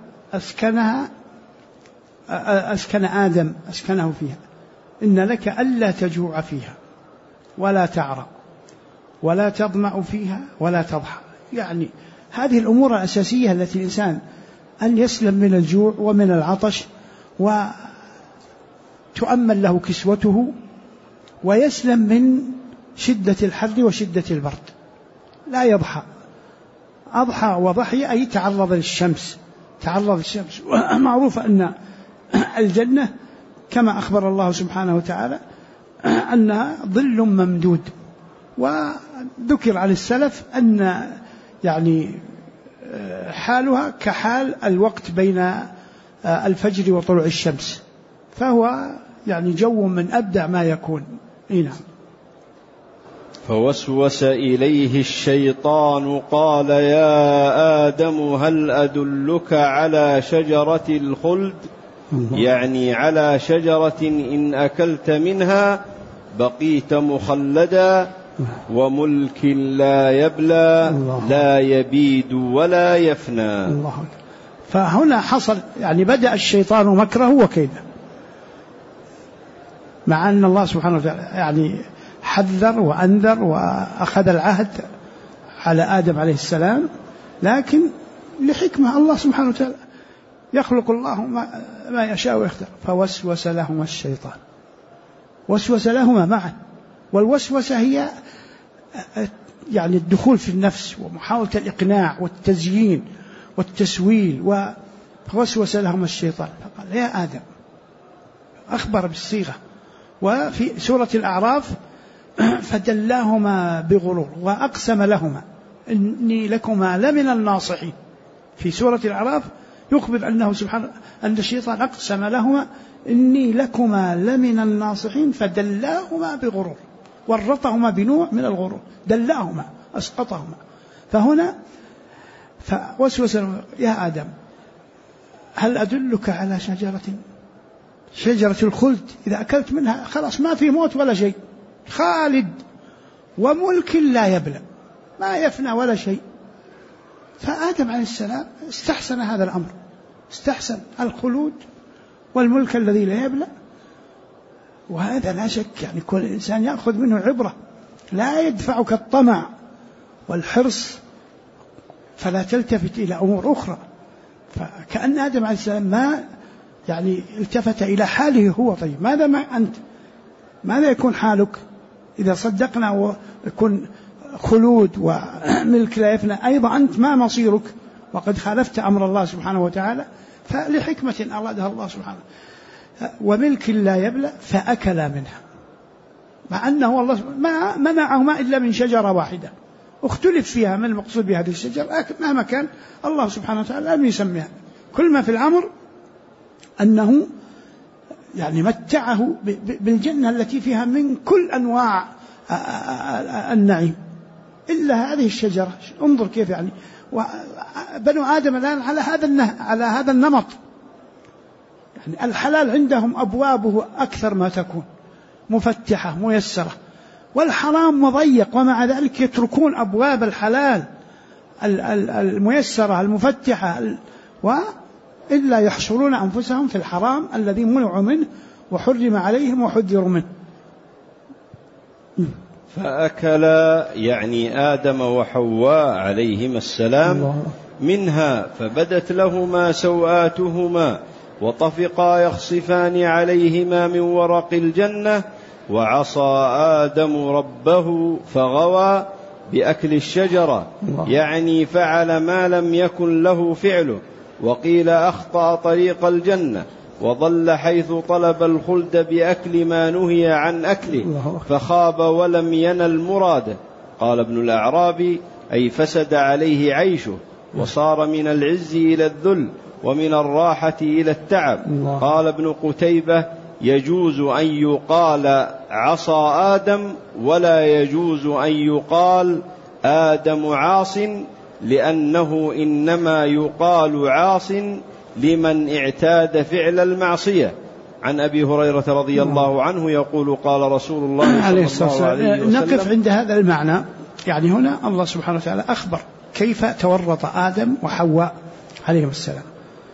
أسكن آدم أسكنه فيها. إن لك ألا تجوع فيها ولا تعرى ولا تظمأ فيها ولا تضحى. يعني هذه الأمور الأساسية التي الإنسان أن يسلم من الجوع ومن العطش، وتؤمن له كسوته، ويسلم من شدة الحر وشدة البرد، لا يضحى. أضحى وضحي أي تعرض للشمس. معروف أن الجنة كما أخبر الله سبحانه وتعالى أنها ظل ممدود، وذكر عن السلف أن يعني حالها كحال الوقت بين الفجر وطلوع الشمس، فهو يعني جو من أبدع ما يكون. نعم. فوسوس إليه الشيطان قال يا آدم هل أدلك على شجرة الخلد، يعني على شجرة إن أكلت منها بقيت مخلدا وملك لا يبلى لا يبيد ولا يفنى. الله. فهنا حصل يعني بدأ الشيطان مكره وكيده، مع أن الله سبحانه وتعالى يعني حذر وأنذر وأخذ العهد على آدم عليه السلام، لكن لحكمة الله سبحانه وتعالى يخلق الله ما يشاء ويختار. فوسوس لهما الشيطان، وسوس لهما معا، والوسوسة هي يعني الدخول في النفس ومحاولة الإقناع والتزيين والتسويل. فوسوس لهما الشيطان فقال يا آدم، أخبر بالصيغة. وفي سورة الأعراف فدلاهما بغرور وأقسم لهما إني لكما لمن الناصحين. في سورة الأعراف يخبر أنه سبحانه أن الشيطان أقسم لهما إني لكما لمن الناصحين، فدلاهما بغرور، ورطهما بنوع من الغرور، دلاهما أسقطهما. فهنا فوسوس يا آدم هل أدلك على شجرة الخلد، إذا أكلت منها خلاص ما في موت ولا شيء، خالد وملك لا يبلى، ما يفنى ولا شيء. فآدم عليه السلام استحسن هذا الأمر، استحسن الخلود والملك الذي لا يبلى. وهذا لا شك يعني كل إنسان يأخذ منه عبرة. لا يدفعك الطمع والحرص فلا تلتفت إلى أمور أخرى. فكأن آدم عليه السلام ما يعني التفت إلى حاله هو. طيب ماذا أنت؟ ماذا يكون حالك إذا صدقنا ويكون خلود وملك لا يفنى؟ أيضا أنت ما مصيرك وقد خالفت أمر الله سبحانه وتعالى، فلحكمة أرادها الله سبحانه. وملك لا يبلى فأكل منها، مع أنه الله ما منعهما إلا من شجرة واحدة اختلف فيها ما المقصود بهذه الشجرة، لكن مهما كان الله سبحانه وتعالى لم يسميها. كل ما في الأمر أنه يعني متعه بالجنة التي فيها من كل أنواع النعيم إلا هذه الشجرة. انظر كيف يعني بنو آدم الآن على هذا النمط، يعني الحلال عندهم أبوابه أكثر ما تكون مفتحة ميسرة، والحرام مضيق، ومع ذلك يتركون أبواب الحلال الميسرة المفتحة وإلا يحصرون أنفسهم في الحرام الذي منعوا منه وحرم عليهم وحذروا منه. فأكلا يعني آدم وحواء عليهما السلام منها فبدت لهما سوآتهما وطفقا يخصفان عليهما من ورق الجنة، وعصى آدم ربه فغوى بأكل الشجرة، يعني فعل ما لم يكن له فعله. وقيل أخطأ طريق الجنة وضل حيث طلب الخلد بأكل ما نهي عن أكله فخاب ولم ينل مراده. قال ابن الأعرابي أي فسد عليه عيشه وصار من العز إلى الذل ومن الراحة إلى التعب. قال ابن قتيبة يجوز أن يقال عصى آدم ولا يجوز أن يقال آدم عاص، لأنه إنما يقال عاص لمن اعتاد فعل المعصية. عن أبي هريرة رضي الله عنه يقول قال رسول الله صلى الله عليه وسلم. نقف عند هذا المعنى. يعني هنا الله سبحانه وتعالى أخبر كيف تورط آدم وحواء عليهم السلام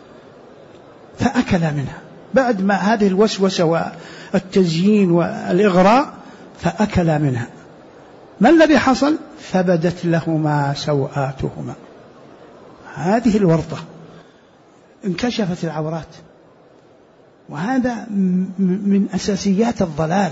فأكل منها بعد ما هذه الوسوسة والتزيين والإغراء، فأكل منها. ما الذي حصل؟ فبدت لهما سوآتهما. هذه الورطة انكشفت العورات، وهذا من أساسيات الضلال.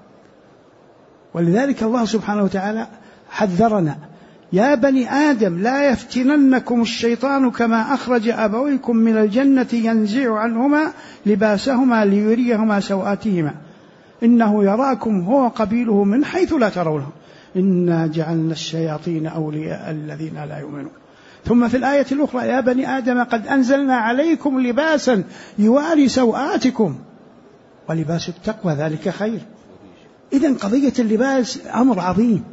ولذلك الله سبحانه وتعالى حذرنا: يا بني آدم لا يفتننكم الشيطان كما أخرج أبويكم من الجنة ينزع عنهما لباسهما ليريهما سوآتهما إنه يراكم هو قبيله من حيث لا ترونهم إنا جعلنا الشياطين أولياء الذين لا يؤمنون. ثم في الآية الأخرى: يا بني آدم قد أنزلنا عليكم لباسا يواري سوآتكم ولباس التقوى ذلك خير. إذن قضية اللباس أمر عظيم،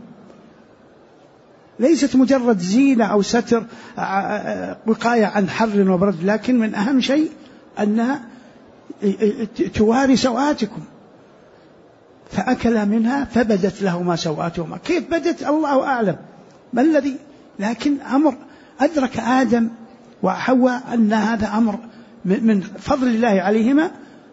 ليست مجرد زينة أو ستر وقاية عن حر وبرد، لكن من أهم شيء أنها تواري سوآتكم. فأكل منها فبدت لهما سوآتهما. كيف بدت الله أعلم ما الذي، لكن أمر أدرك آدم وحواء أن هذا أمر من فضل الله عليهما،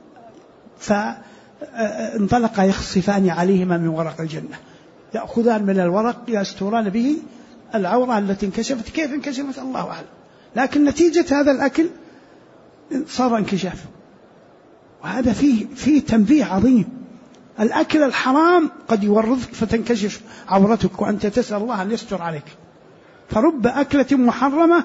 فانطلقا يخصفان عليهما من ورق الجنة، يأخذان من الورق يستران به العورة التي انكشفت. كيف انكشفت الله أعلم، لكن نتيجة هذا الأكل صار انكشاف. وهذا فيه تنبيه عظيم. الأكل الحرام قد يورطك فتنكشف عورتك وأنت تسأل الله أن يستر عليك، فرب أكلة محرمة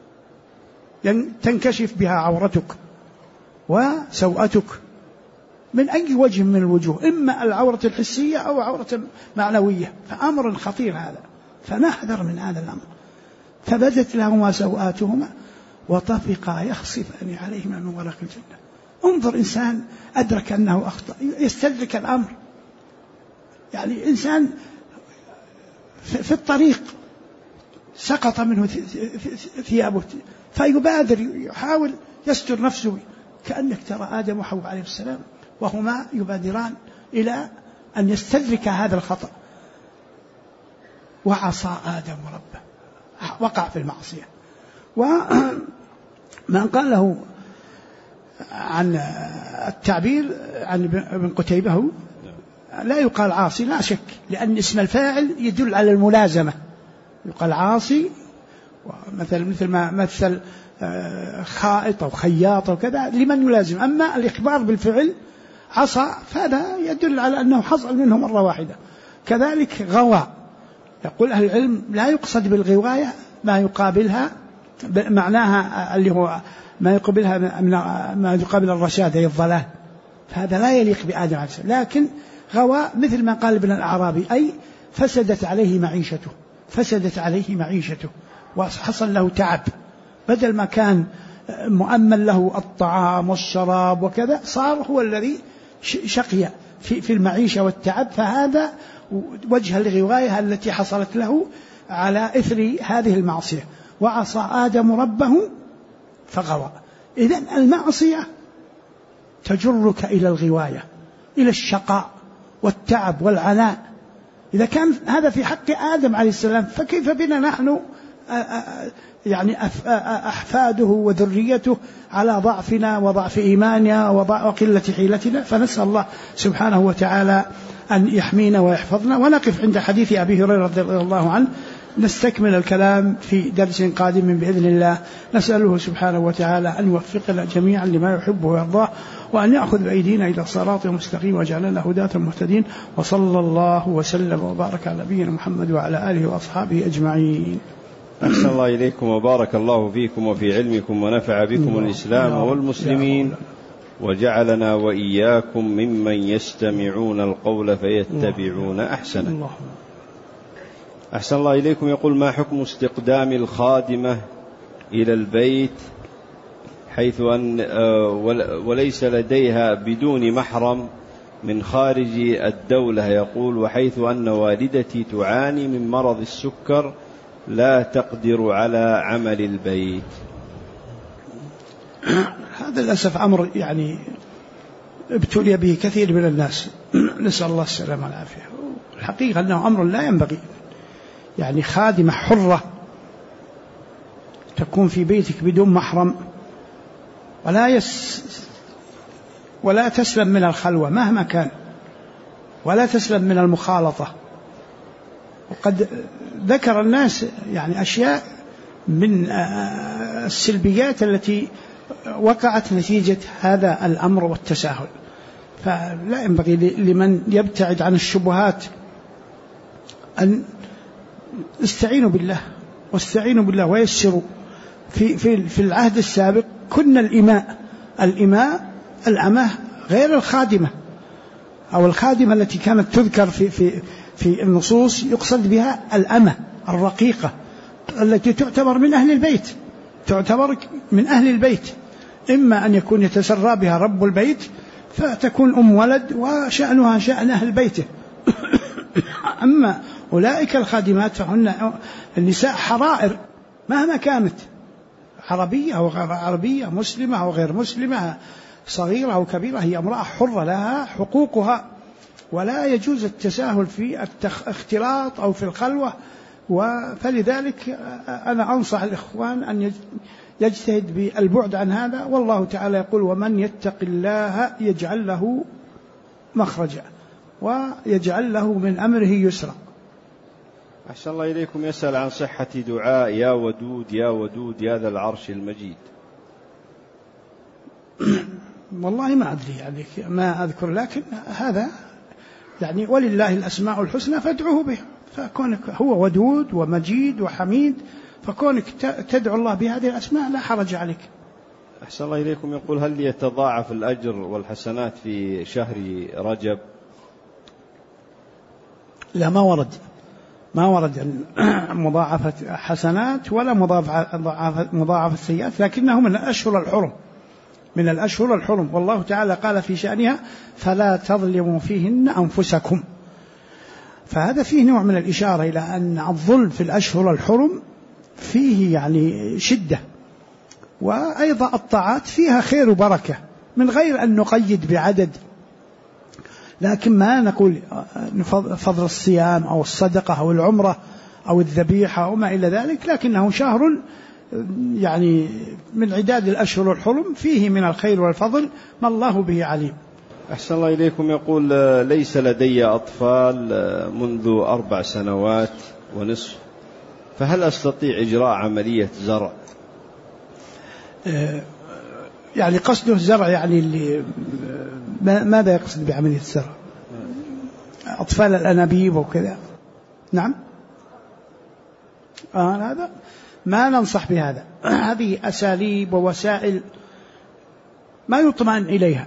تنكشف بها عورتك وسوءتك من أي وجه من الوجوه، إما العورة الحسية أو عورة معنوية. فأمر خطير هذا، فنحذر من هذا الأمر. فبدت لهما سوآتهما وطفقا يخصفان عليهما من ورق الجنة. انظر، إنسان أدرك أنه أخطأ يستدرك الأمر. يعني إنسان في الطريق سقط منه ثيابه فيبادر يحاول يستر نفسه، كأنك ترى آدم وحواء عليه السلام وهما يبادران إلى أن يستدرك هذا الخطأ. وعصى آدم ربه، وقع في المعصية. وما قال له عن التعبير عن ابن قتيبة لا يقال عاصي لا شك، لأن اسم الفاعل يدل على الملازمة. يقال عاصي مثل ما مثل خائط أو خياط وكذا لمن يلازم. أما الإخبار بالفعل عصى فهذا يدل على أنه حصل منه مرة واحدة. كذلك غوى، يقول أهل العلم لا يقصد بالغواية ما يقابلها معناها اللي هو ما يقابلها ما يقابل الرشاد أي الضلال، فهذا لا يليق بآدم عليه السلام. لكن غوى مثل ما قال ابن الأعرابي أي فسدت عليه معيشته وحصل له تعب، بدل ما كان مؤمن له الطعام والشراب وكذا صار هو الذي شقي في المعيشة والتعب. فهذا وجه الغواية التي حصلت له على إثر هذه المعصية. وعصى آدم ربه فغوى. إذن المعصية تجرك إلى الغواية، إلى الشقاء والتعب والعناء. إذا كان هذا في حق آدم عليه السلام فكيف بنا نحن يعني أحفاده وذريته على ضعفنا وضعف إيماننا وقلة حيلتنا. فنسأل الله سبحانه وتعالى أن يحمينا ويحفظنا. ونقف عند حديث أبي هريرة رضي الله عنه، نستكمل الكلام في درس قادم بإذن الله. نسأله سبحانه وتعالى أن يوفقنا جميعا لما يحبه ويرضاه، وأن يأخذ بأيدينا إلى الصراط المستقيم وجعلنا هداة مهتدين. وصلى الله وسلم وبارك على نبينا محمد وعلى آله وأصحابه أجمعين. أحسن الله إليكم وبارك الله فيكم وفي علمكم ونفع بكم الإسلام والمسلمين، وجعلنا وإياكم ممن يستمعون القول فيتبعون أحسنه. أحسن الله إليكم. يقول: ما حكم استقدام الخادمة إلى البيت حيث أن وليس لديها بدون محرم من خارج الدولة؟ يقول: وحيث أن والدتي تعاني من مرض السكر لا تقدر على عمل البيت. هذا للأسف أمر يعني ابتلي به كثير من الناس، نسأل الله السلامة والعافية. الحقيقة أنه أمر لا ينبغي، يعني خادمة حرة تكون في بيتك بدون محرم ولا تسلم من الخلوة مهما كان، ولا تسلم من المخالطة. وقد ذكر الناس يعني أشياء من السلبيات التي وقعت نتيجة هذا الأمر والتساهل. فلا ينبغي لمن يبتعد عن الشبهات أن استعينوا بالله واستعينوا بالله ويسروا. في العهد السابق كنا الإماء الأمة غير الخادمة، أو الخادمة التي كانت تذكر في النصوص يقصد بها الأمة الرقيقة التي تعتبر من أهل البيت، إما أن يكون يتسرى بها رب البيت فتكون أم ولد وشأنها شأن أهل بيته. أما أولئك الخادمات فهن النساء حرائر مهما كانت، عربية أو غير عربية، مسلمة أو غير مسلمة، صغيرة أو كبيرة، هي امرأة حرة لها حقوقها، ولا يجوز التساهل في الاختلاط أو في الخلوة. فلذلك أنا أنصح الإخوان أن يجتهد بالبعد عن هذا. والله تعالى يقول: ومن يتق الله يجعل له مخرجا ويجعل له من أمره يسرا. أحسن الله إليكم. يسأل عن صحة دعاء يا ودود يا ودود يا ذا العرش المجيد. والله ما أدري يعني ما أذكر، لكن هذا يعني ولله الأسماء الحسنى فادعوه به. فكونك هو ودود ومجيد وحميد، فكونك تدعو الله بهذه الأسماء لا حرج عليك. أحسن الله إليكم. يقول: هل يتضاعف الأجر والحسنات في شهر رجب؟ لا، ما ورد مضاعفة حسنات ولا مضاعفة سيئات، لكنه من الأشهر الحرم، والله تعالى قال في شأنها: فلا تظلموا فيهن أنفسكم. فهذا فيه نوع من الإشارة إلى أن الظلم في الأشهر الحرم فيه يعني شدة، وأيضا الطاعات فيها خير وبركة من غير أن نقيد بعدد. لكن ما نقول فضل الصيام أو الصدقة أو العمرة أو الذبيحة وما إلى ذلك، لكنه شهر يعني من عداد الأشهر الحرم فيه من الخير والفضل ما الله به عليم. أحسن الله إليكم. يقول ليس لدي أطفال منذ 4 سنوات ونصف، فهل أستطيع إجراء عملية زرع؟ يعني قصده الزرع، يعني اللي ماذا يقصد بعملية الزرع؟ أطفال الأنابيب وكذا. نعم. هذا ما ننصح بهذا. هذه أساليب ووسائل ما يطمئن إليها.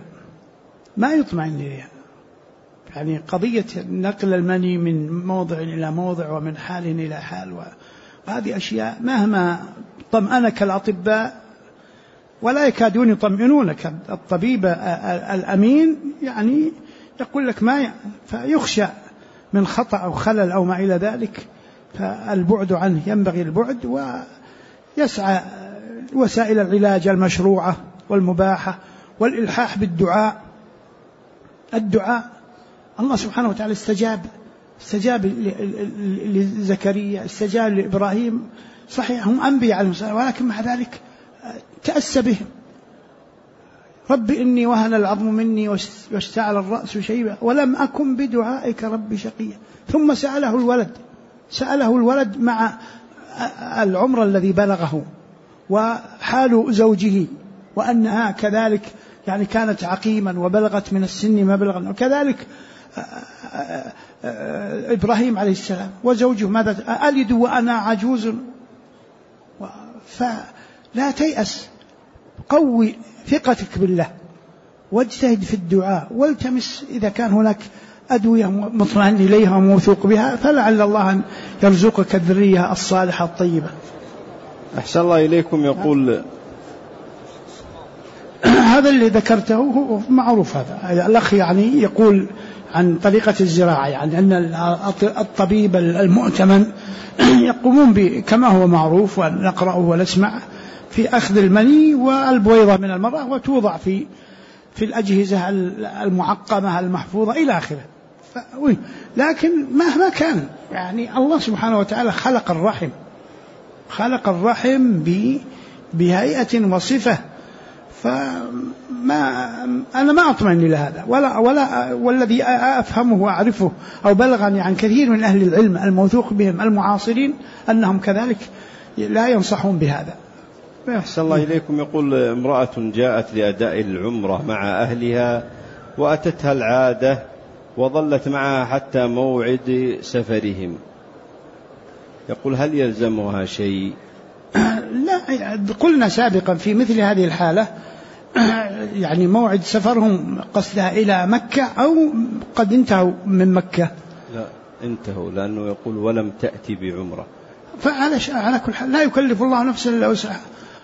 يعني قضية نقل المني من موضع إلى موضع ومن حال إلى حال، وهذه أشياء مهما طمأنك الأطباء ولا يكادون يطمئنونك. الطبيب الأمين يعني يقول لك فيخشى من خطأ أو خلل أو ما إلى ذلك، فالبعد عنه ينبغي البعد، ويسعى وسائل العلاج المشروعة والمباحة، والإلحاح بالدعاء. الدعاء الله سبحانه وتعالى استجاب لزكريا، استجاب لإبراهيم، صحيح هم أنبياء عليهم السلام، ولكن مع ذلك تأسى بهم. رب إني وهن العظم مني واشتعل الرأس شيبا ولم أكن بدعائك رب شقيا. ثم سأله الولد مع العمر الذي بلغه وحال زوجه، وأنها كذلك يعني كانت عقيما وبلغت من السن ما بلغ، وكذلك إبراهيم عليه السلام وزوجه ماذا ألد وأنا عجوز. فلا تيأس، قوي ثقتك بالله واجتهد في الدعاء، والتمس إذا كان هناك أدوية مطمئن إليها وموثوق بها، فلعل الله أن يرزقك الذرية الصالحة الطيبة. أحسن الله إليكم. يقول هذا اللي ذكرته هو معروف. هذا الأخ يعني يقول عن طريقة الزراعة، يعني أن الطبيب المؤتمن يقومون كما هو معروف ونقرأه ونسمع في أخذ المني والبويضة من المرأة وتوضع في الأجهزة المعقمة المحفوظة إلى آخره. لكن مهما كان يعني الله سبحانه وتعالى خلق الرحم بهيئة وصفة، أنا ما أطمئن إلى هذا والذي أفهمه وأعرفه أو بلغني عن كثير من أهل العلم الموثوق بهم المعاصرين أنهم كذلك لا ينصحون بهذا. أحسن الله إليكم. يقول امرأة جاءت لأداء العمرة مع أهلها وأتتها العادة وظلت معها حتى موعد سفرهم، يقول هل يلزمها شيء؟ لا، قلنا سابقا في مثل هذه الحالة يعني موعد سفرهم قصدها إلى مكة أو قد انتهوا من مكة. لا انتهوا، لأنه يقول ولم تأتي بعمرة، فعلى كل حال لا يكلف الله نفسا إلا وسعها،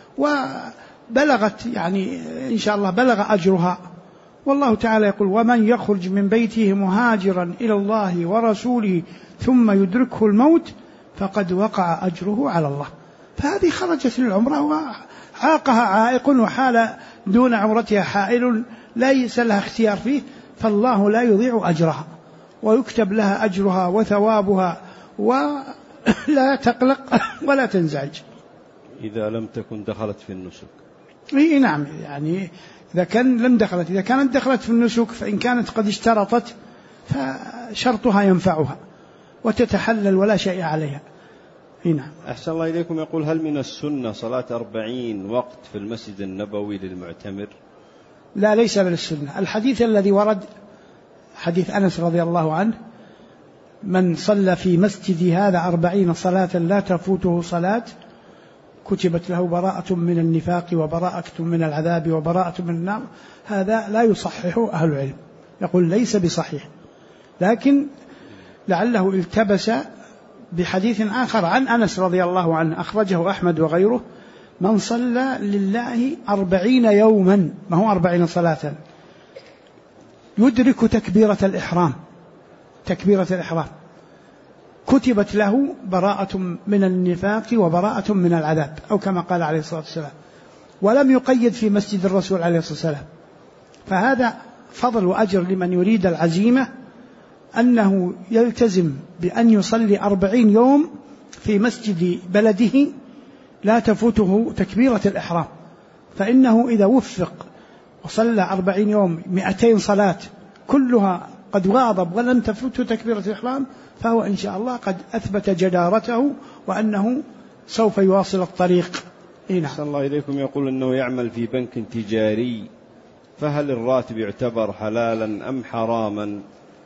وبلغت يعني إن شاء الله بلغ أجرها. والله تعالى يقول ومن يخرج من بيته مهاجرا إلى الله ورسوله ثم يدركه الموت فقد وقع أجره على الله. فهذه خرجت للعمرة وعاقها عائق وحال دون عمرتها حائل ليس لها اختيار فيه، فالله لا يضيع أجرها ويكتب لها أجرها وثوابها، ولا تقلق ولا تنزعج. إذا لم تكن دخلت في النسك. نعم، يعني إذا كانت دخلت في النسك، فإن كانت قد اشترطت فشرطها ينفعها وتتحلل ولا شيء عليها. نعم. أحسن الله إليكم. يقول هل من السنة صلاة 40 وقت في المسجد النبوي للمعتمر؟ لا، ليس من السنة. الحديث الذي ورد حديث أنس رضي الله عنه من صلى في مسجد هذا 40 صلاة لا تفوته صلاة كتبت له براءة من النفاق وبراءة من العذاب وبراءة من النار، هذا لا يصححه أهل العلم، يقول ليس بصحيح، لكن لعله التبس بحديث آخر عن أنس رضي الله عنه أخرجه أحمد وغيره من صلى لله 40 يوما، ما هو 40 صلاة، يدرك تكبيرة الإحرام كتبت له براءة من النفاق وبراءة من العذاب، أو كما قال عليه الصلاة والسلام، ولم يقيد في مسجد الرسول عليه الصلاة والسلام. فهذا فضل وأجر لمن يريد العزيمة أنه يلتزم بأن يصلي 40 يوم في مسجد بلده لا تفوته تكبيرة الإحرام، فإنه إذا وفق وصلى 40 يوم 200 صلاة كلها قد واظب ولم تفوته تكبيرة الإحرام، فهو إن شاء الله قد أثبت جدارته وأنه سوف يواصل الطريق. أحسن الله إليكم. يقول أنه يعمل في بنك تجاري، فهل الراتب يعتبر حلالا أم حراما؟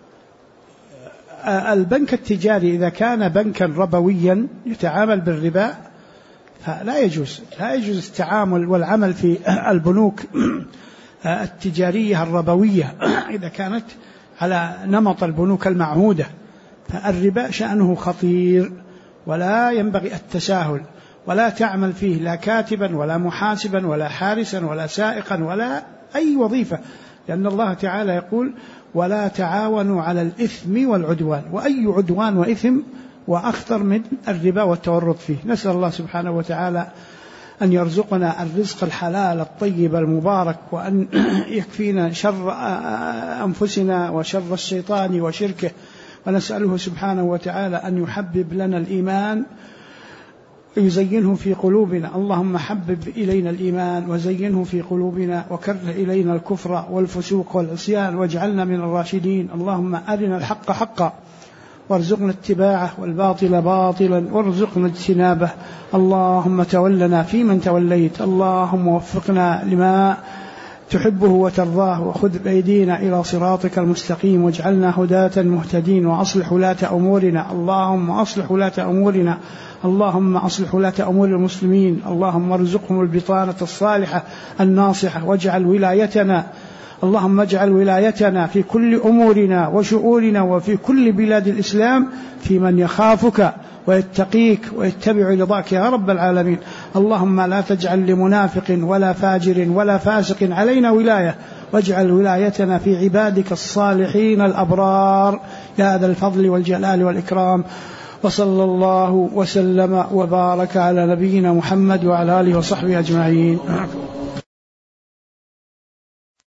البنك التجاري إذا كان بنكا ربويا يتعامل بالربا فلا يجوز التعامل والعمل في البنوك التجارية الربوية إذا كانت على نمط البنوك المعهودة، فالربا شأنه خطير ولا ينبغي التساهل، ولا تعمل فيه لا كاتبا ولا محاسبا ولا حارسا ولا سائقا ولا أي وظيفة، لأن الله تعالى يقول ولا تعاونوا على الإثم والعدوان، وأي عدوان وإثم وأخطر من الربا والتورط فيه. نسأل الله سبحانه وتعالى أن يرزقنا الرزق الحلال الطيب المبارك، وأن يكفينا شر أنفسنا وشر الشيطان وشركه، ونسأله سبحانه وتعالى أن يحبب لنا الإيمان يزينه في قلوبنا. اللهم حبب إلينا الإيمان وزينه في قلوبنا، وكره إلينا الكفر والفسوق والعصيان واجعلنا من الراشدين. اللهم أرنا الحق حقا وارزقنا اتباعه والباطل باطلا وارزقنا اجتنابه. اللهم تولنا فيمن توليت، اللهم وفقنا لما تحبه وترضاه، وخذ بأيدينا إلى صراطك المستقيم، واجعلنا هداة مهتدين، وأصلح ولاة أمورنا. اللهم أصلح ولاة أمورنا، اللهم أصلح ولاة أمور المسلمين، اللهم ارزقهم البطانة الصالحة الناصحة، واجعل ولايتنا اللهم اجعل ولايتنا في كل أمورنا وشؤوننا وفي كل بلاد الإسلام في من يخافك ويتقيك ويتبع رضاك يا رب العالمين. اللهم لا تجعل لمنافق ولا فاجر ولا فاسق علينا ولاية، واجعل ولايتنا في عبادك الصالحين الأبرار يا ذا الفضل والجلال والإكرام. وصلى الله وسلم وبارك على نبينا محمد وعلى آله وصحبه أجمعين.